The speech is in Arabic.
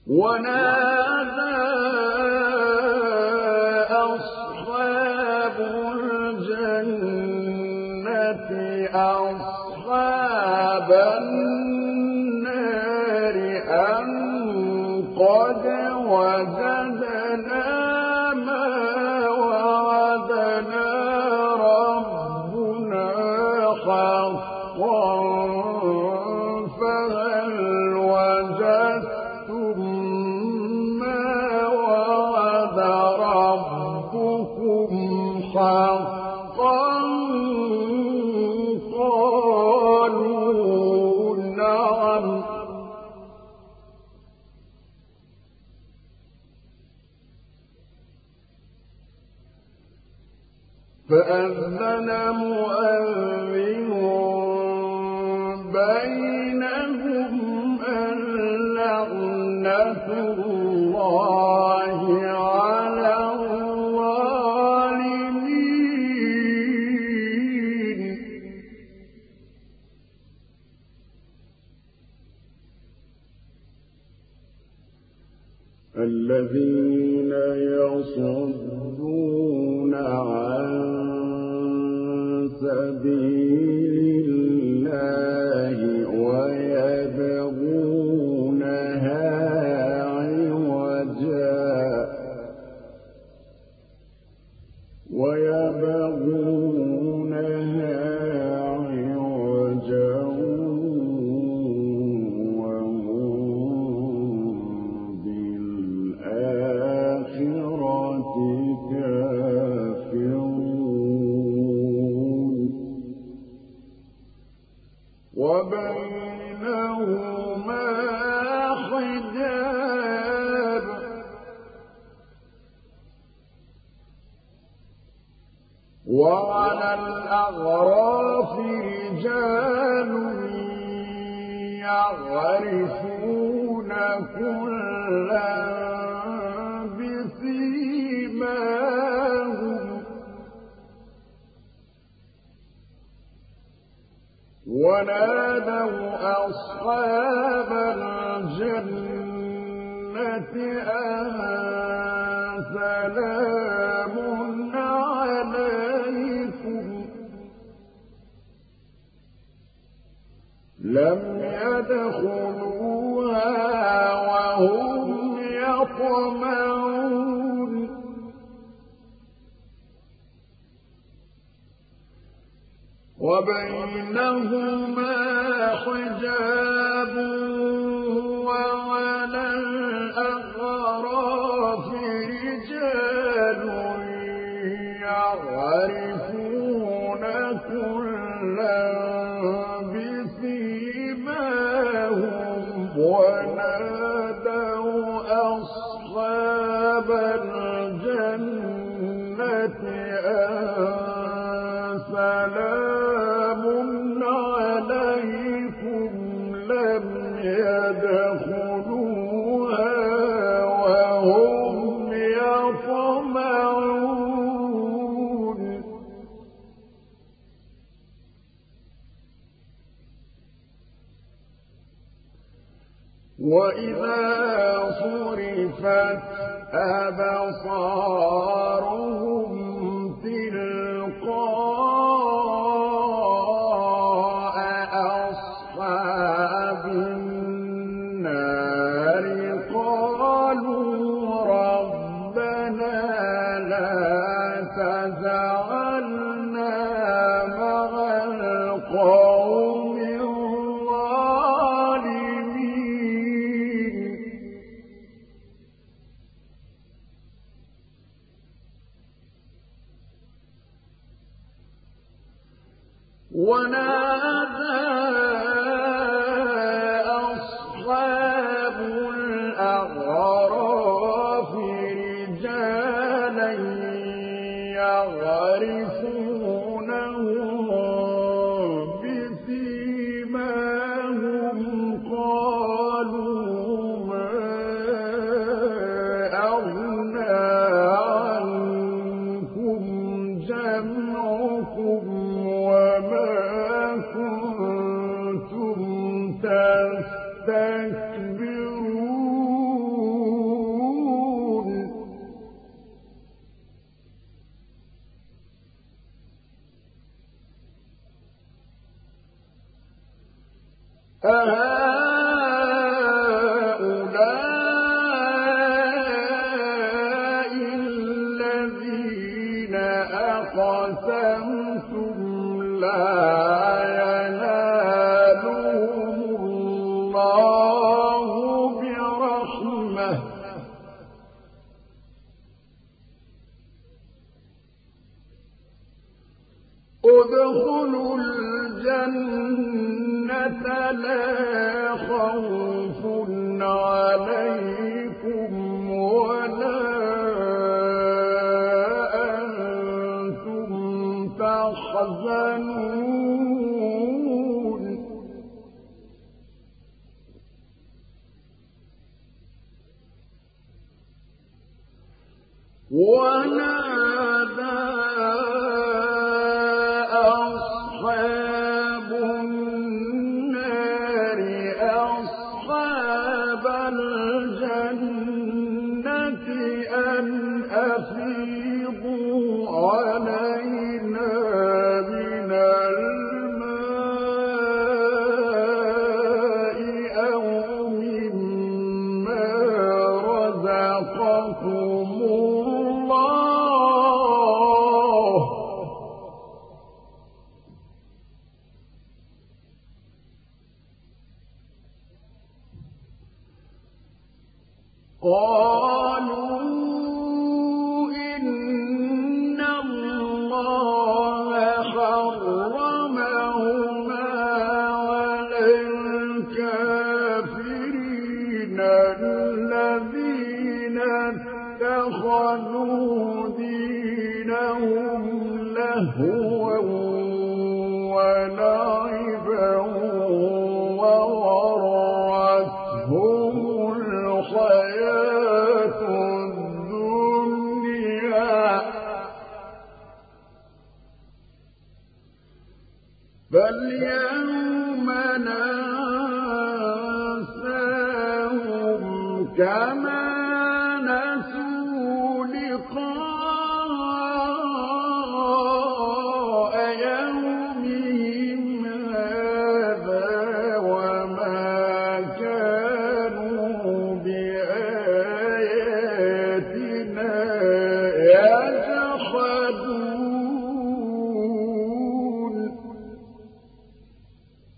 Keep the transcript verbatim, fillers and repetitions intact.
ونادى أصحاب الجنة أصحاب النار أن قد وجدنا ما وعدنا ربنا حقا فهل وجدتم ما وعد ربكم حقا قالوا نعم فأذن مؤذن بينهم اللعنة الله على الظالمين الذين يصدون عن سبيل الله ويبغونها عوجا ويبغونها عوجا وهم بالآخرة كافرون وبينهما حجاب وعلى الأعراف رجال يعرفون كلا بسيماهم ونادوا أصحاب الجنة أن سلام عليكم لم يدخلوها وهم يطمعون وبينهما حجاب وعلى الأعراف رجال يعرفون كلا بسيماهم ونادوا أصحاب الجنة أن سلام عليكم لم يدخلوها وهم يطمعون وإذا صرفت أبصارهم تلقاء أصحاب النار قالوا ربنا لا تجعلنا مع القوم الظالمين ونادى أصحاب الأعراف رجالا يعرفونهم بسيماهم قالوا ما أغنى عنكم جمعكم وما كنتم تستكبرون أهؤلاء الذين أقسمتم لا ينالهم الله برحمة ادخلوا الجنة لا خوف عليكم ولا أنتم تحزنون ونادى أصحاب النار أصحاب الجنة أن أفيضوا علينا من الماء أو مما رزقكم الله قالوا إن الله حرمهما على الكافرين الذين اتخذوا دينهم لهوا ولعبا وغرتهم الحياة الدنيا فاليوم ننساهم كما